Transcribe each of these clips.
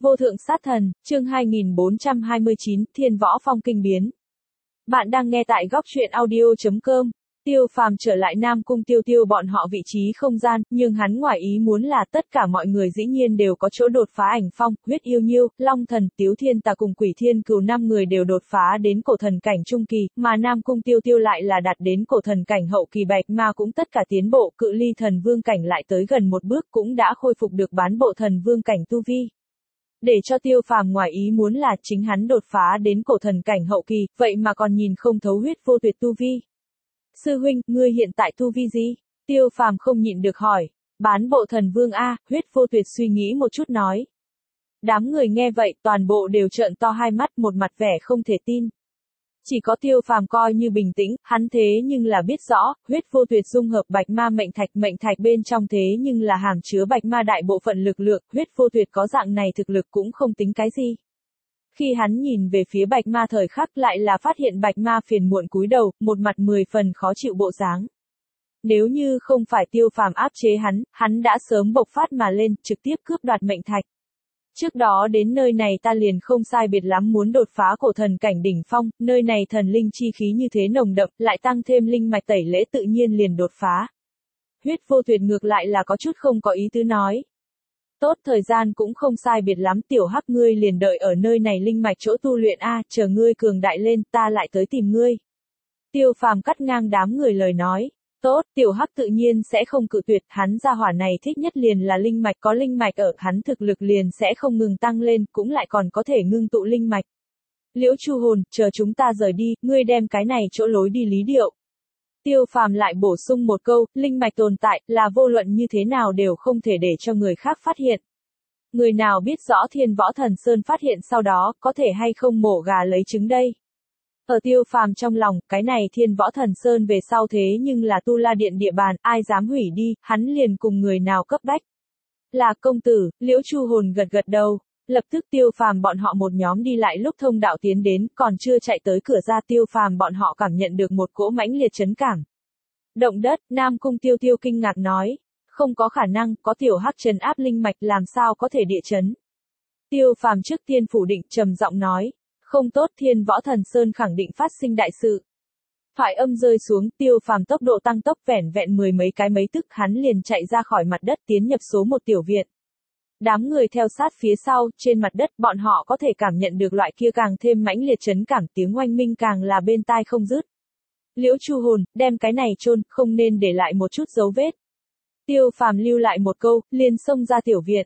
Vô thượng sát thần, chương 2429, Thiên Võ Phong kinh biến. Bạn đang nghe tại góc truyện audio.com. Tiêu Phàm trở lại Nam Cung Tiêu Tiêu bọn họ vị trí không gian, nhưng hắn ngoài ý muốn là tất cả mọi người dĩ nhiên đều có chỗ đột phá. Ảnh Phong, Huyết Yêu Nhiêu, Long Thần, Tiếu Thiên Tà cùng Quỷ Thiên Cừu 5 người đều đột phá đến cổ thần cảnh trung kỳ, mà Nam Cung Tiêu Tiêu lại là đạt đến cổ thần cảnh hậu kỳ. Bạch Ma cũng tất cả tiến bộ, cự ly thần vương cảnh lại tới gần một bước, cũng đã khôi phục được bán bộ thần vương cảnh tu vi. Để cho Tiêu Phàm ngoài ý muốn là chính hắn đột phá đến cổ thần cảnh hậu kỳ, vậy mà còn nhìn không thấu huyết vô tuyệt tu vi. Sư huynh, ngươi hiện tại tu vi gì? Tiêu Phàm không nhịn được hỏi. Bán bộ thần vương a, huyết vô tuyệt suy nghĩ một chút nói. Đám người nghe vậy, toàn bộ đều trợn to hai mắt, một mặt vẻ không thể tin. Chỉ có Tiêu Phàm coi như bình tĩnh, hắn thế nhưng là biết rõ, huyết vô tuyệt dung hợp Bạch Ma mệnh thạch bên trong thế nhưng là hàm chứa Bạch Ma đại bộ phận lực lượng, huyết vô tuyệt có dạng này thực lực cũng không tính cái gì. Khi hắn nhìn về phía Bạch Ma thời khắc lại là phát hiện Bạch Ma phiền muộn cúi đầu, một mặt 10 phần khó chịu bộ dáng. Nếu như không phải Tiêu Phàm áp chế hắn đã sớm bộc phát mà lên, trực tiếp cướp đoạt mệnh thạch. Trước đó đến nơi này ta liền không sai biệt lắm muốn đột phá cổ thần cảnh đỉnh phong, nơi này thần linh chi khí như thế nồng đậm, lại tăng thêm linh mạch tẩy lễ tự nhiên liền đột phá. Huyết vô tuyệt ngược lại là có chút không có ý tứ nói. Tốt, thời gian cũng không sai biệt lắm, tiểu hắc ngươi liền đợi ở nơi này linh mạch chỗ tu luyện a, chờ ngươi cường đại lên, ta lại tới tìm ngươi. Tiêu Phàm cắt ngang đám người lời nói. Tốt, tiểu hắc tự nhiên sẽ không cự tuyệt, hắn gia hỏa này thích nhất liền là linh mạch, có linh mạch ở, hắn thực lực liền sẽ không ngừng tăng lên, cũng lại còn có thể ngưng tụ linh mạch. Liễu Chu Hồn, chờ chúng ta rời đi, ngươi đem cái này chỗ lối đi lý điệu. Tiêu Phàm lại bổ sung một câu, linh mạch tồn tại, là vô luận như thế nào đều không thể để cho người khác phát hiện. Người nào biết rõ Thiên Võ Thần Sơn phát hiện sau đó, có thể hay không mổ gà lấy trứng đây. Ở Tiêu Phàm trong lòng, cái này Thiên Võ Thần Sơn về sau thế nhưng là Tu La Điện địa bàn, ai dám hủy đi, hắn liền cùng người nào cấp bách. Là công tử, Liễu Chu Hồn gật đầu. Lập tức Tiêu Phàm bọn họ một nhóm đi lại, lúc thông đạo tiến đến, còn chưa chạy tới cửa ra, Tiêu Phàm bọn họ cảm nhận được một cỗ mãnh liệt chấn cảm. Động đất, Nam Cung Tiêu Tiêu kinh ngạc nói. Không có khả năng, có tiểu hắc trấn áp linh mạch, làm sao có thể địa chấn. Tiêu Phàm trước tiên phủ định, trầm giọng nói. Không tốt, Thiên Võ Thần Sơn khẳng định phát sinh đại sự. Thoại âm rơi xuống, Tiêu Phàm tốc độ tăng tốc, vẻn vẹn mười mấy tức hắn liền chạy ra khỏi mặt đất, tiến nhập số một tiểu viện. Đám người theo sát phía sau, trên mặt đất, bọn họ có thể cảm nhận được loại kia càng thêm mãnh liệt chấn cảm, tiếng oanh minh càng là bên tai không dứt. Liễu Chu Hồn, đem cái này chôn, không nên để lại một chút dấu vết. Tiêu Phàm lưu lại một câu, liền xông ra tiểu viện.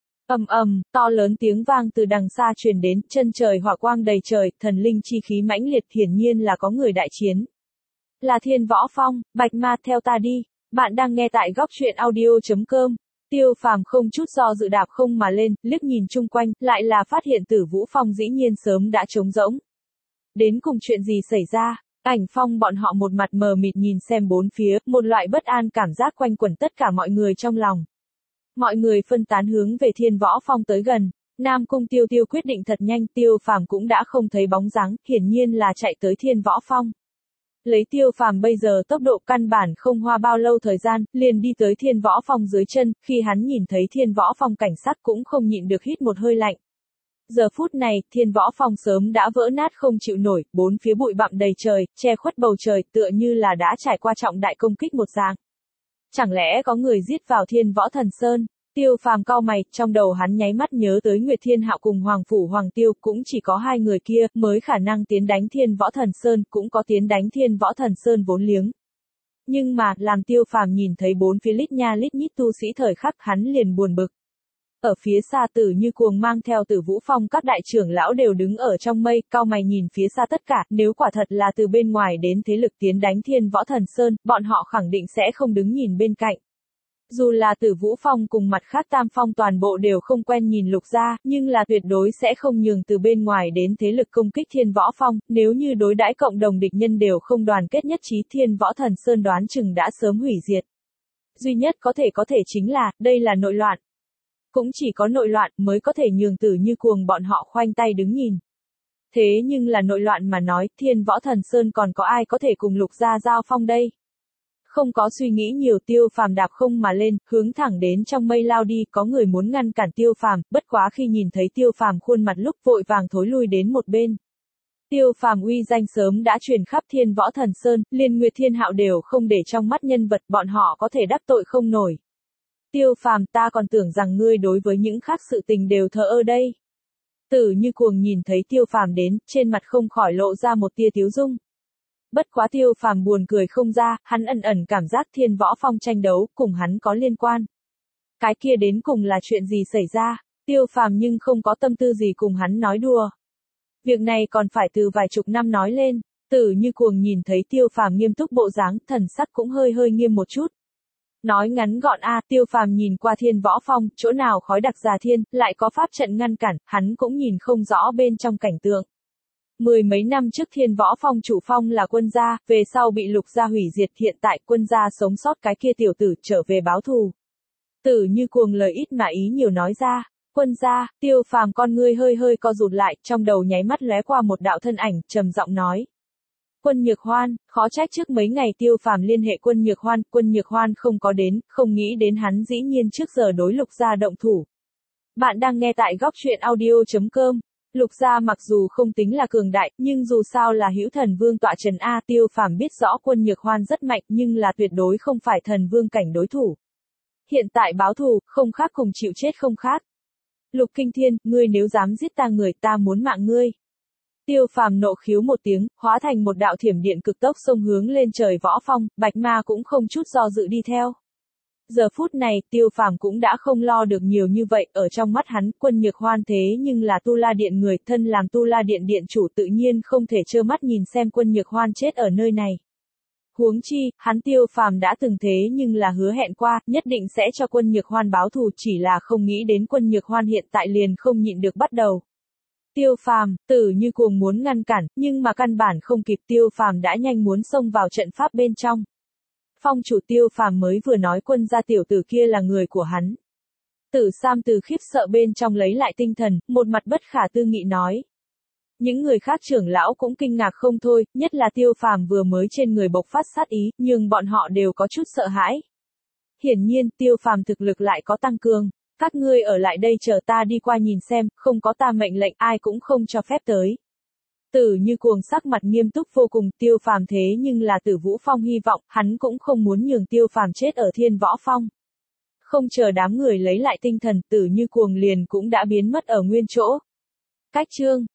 To lớn tiếng vang từ đằng xa truyền đến, chân trời hỏa quang đầy trời, thần linh chi khí mãnh liệt, hiển nhiên là có người đại chiến. Là Thiên Võ Phong, Bạch Ma, theo ta đi. Bạn đang nghe tại góc truyện audio.com. Tiêu Phàm không chút do dự đạp không mà lên, liếc nhìn chung quanh, lại là phát hiện Tử Vũ Phong dĩ nhiên sớm đã trống rỗng. Đến cùng chuyện gì xảy ra? Ảnh Phong bọn họ một mặt mờ mịt nhìn xem bốn phía, một loại bất an cảm giác quanh quẩn tất cả mọi người trong lòng. Mọi người phân tán hướng về Thiên Võ Phong tới gần. Nam Cung Tiêu Tiêu quyết định thật nhanh, Tiêu Phàm cũng đã không thấy bóng dáng, hiển nhiên là chạy tới Thiên Võ Phong. Lấy Tiêu Phàm bây giờ tốc độ, căn bản không hoa bao lâu thời gian, liền đi tới Thiên Võ Phong dưới chân, khi hắn nhìn thấy Thiên Võ Phong cảnh sắc cũng không nhịn được hít một hơi lạnh. Giờ phút này, Thiên Võ Phong sớm đã vỡ nát không chịu nổi, bốn phía bụi bặm đầy trời, che khuất bầu trời, tựa như là đã trải qua trọng đại công kích một dạng. Chẳng lẽ có người giết vào Thiên Võ Thần Sơn? Tiêu Phàm cau mày, trong đầu hắn nháy mắt nhớ tới Nguyệt Thiên Hạo cùng Hoàng Phủ Hoàng Tiêu, cũng chỉ có hai người kia mới khả năng tiến đánh Thiên Võ Thần Sơn, cũng có tiến đánh Thiên Võ Thần Sơn vốn liếng. Nhưng mà, làm Tiêu Phàm nhìn thấy bốn phía lít nha lít nhít tu sĩ thời khắc, hắn liền buồn bực. Ở phía xa Tử Như Cuồng mang theo Tử Vũ Phong các đại trưởng lão đều đứng ở trong mây, cau mày nhìn phía xa tất cả, nếu quả thật là từ bên ngoài đến thế lực tiến đánh Thiên Võ Thần Sơn, bọn họ khẳng định sẽ không đứng nhìn bên cạnh. Dù là Tử Vũ Phong cùng mặt khác Tam Phong toàn bộ đều không quen nhìn Lục gia, nhưng là tuyệt đối sẽ không nhường từ bên ngoài đến thế lực công kích Thiên Võ Phong, nếu như đối đãi cộng đồng địch nhân đều không đoàn kết nhất trí, Thiên Võ Thần Sơn đoán chừng đã sớm hủy diệt. Duy nhất có thể chính là, đây là nội loạn. Cũng chỉ có nội loạn mới có thể nhường Tử Như Cuồng bọn họ khoanh tay đứng nhìn. Thế nhưng là nội loạn mà nói, Thiên Võ Thần Sơn còn có ai có thể cùng Lục gia giao phong đây? Không có suy nghĩ nhiều, Tiêu Phàm đạp không mà lên, hướng thẳng đến trong mây lao đi, có người muốn ngăn cản Tiêu Phàm, bất quá khi nhìn thấy Tiêu Phàm khuôn mặt lúc vội vàng thối lui đến một bên. Tiêu Phàm uy danh sớm đã truyền khắp Thiên Võ Thần Sơn, liền Nguyệt Thiên Hạo đều không để trong mắt nhân vật, bọn họ có thể đắc tội không nổi. Tiêu Phàm, ta còn tưởng rằng ngươi đối với những khác sự tình đều thờ ơ đây. Tử Như Cuồng nhìn thấy Tiêu Phàm đến, trên mặt không khỏi lộ ra một tia tiếu dung. Bất quá Tiêu Phàm buồn cười không ra, hắn ẩn ẩn cảm giác Thiên Võ Phong tranh đấu, cùng hắn có liên quan. Cái kia đến cùng là chuyện gì xảy ra, Tiêu Phàm nhưng không có tâm tư gì cùng hắn nói đùa. Việc này còn phải từ vài chục năm nói lên. Tử Như Cuồng nhìn thấy Tiêu Phàm nghiêm túc bộ dáng, thần sắc cũng hơi hơi nghiêm một chút. Nói ngắn gọn Tiêu Phàm nhìn qua Thiên Võ Phong, chỗ nào khói đặc già thiên, lại có pháp trận ngăn cản, hắn cũng nhìn không rõ bên trong cảnh tượng. 10 mấy năm trước Thiên Võ Phong chủ phong là Quân gia, về sau bị Lục gia hủy diệt, hiện tại Quân gia sống sót cái kia tiểu tử trở về báo thù. Tử Như Cuồng lời ít mà ý nhiều nói ra. Quân gia, Tiêu Phàm con ngươi hơi hơi co rụt lại, trong đầu nháy mắt lóe qua một đạo thân ảnh, trầm giọng nói. Quân Nhược Hoan, khó trách trước mấy ngày Tiêu Phàm liên hệ Quân Nhược Hoan không có đến, không nghĩ đến hắn dĩ nhiên trước giờ đối Lục gia động thủ. Bạn đang nghe tại góc truyện audio.com. Lục gia mặc dù không tính là cường đại, nhưng dù sao là hữu thần vương tọa trần Tiêu Phàm biết rõ Quân Nhược Hoan rất mạnh, nhưng là tuyệt đối không phải thần vương cảnh đối thủ. Hiện tại báo thù, không khác cùng chịu chết không khác. Lục Kinh Thiên, ngươi nếu dám giết ta người, ta muốn mạng ngươi. Tiêu Phàm nộ khiếu một tiếng, hóa thành một đạo thiểm điện cực tốc xông hướng lên trời Võ Phong, Bạch Ma cũng không chút do dự đi theo. Giờ phút này, Tiêu Phàm cũng đã không lo được nhiều như vậy, ở trong mắt hắn, Quân Nhược Hoan thế nhưng là Tu La Điện người, thân làm Tu La Điện điện chủ tự nhiên không thể trơ mắt nhìn xem Quân Nhược Hoan chết ở nơi này. Huống chi, hắn Tiêu Phàm đã từng thế nhưng là hứa hẹn qua, nhất định sẽ cho Quân Nhược Hoan báo thù, chỉ là không nghĩ đến Quân Nhược Hoan hiện tại liền không nhịn được bắt đầu. Tiêu Phàm, Tử Như Cuồng muốn ngăn cản, nhưng mà căn bản không kịp, Tiêu Phàm đã nhanh muốn xông vào trận pháp bên trong. Phong chủ Tiêu Phàm mới vừa nói Quân gia tiểu tử kia là người của hắn. Tử Sam từ khiếp sợ bên trong lấy lại tinh thần, một mặt bất khả tư nghị nói. Những người khác trưởng lão cũng kinh ngạc không thôi, nhất là Tiêu Phàm vừa mới trên người bộc phát sát ý, nhưng bọn họ đều có chút sợ hãi. Hiển nhiên, Tiêu Phàm thực lực lại có tăng cường. Các ngươi ở lại đây chờ ta đi qua nhìn xem, không có ta mệnh lệnh ai cũng không cho phép tới. Tử Như Cuồng sắc mặt nghiêm túc vô cùng, Tiêu Phàm thế nhưng là Tử Vũ Phong hy vọng, hắn cũng không muốn nhường Tiêu Phàm chết ở Thiên Võ Phong. Không chờ đám người lấy lại tinh thần, Tử Như Cuồng liền cũng đã biến mất ở nguyên chỗ. Cách chương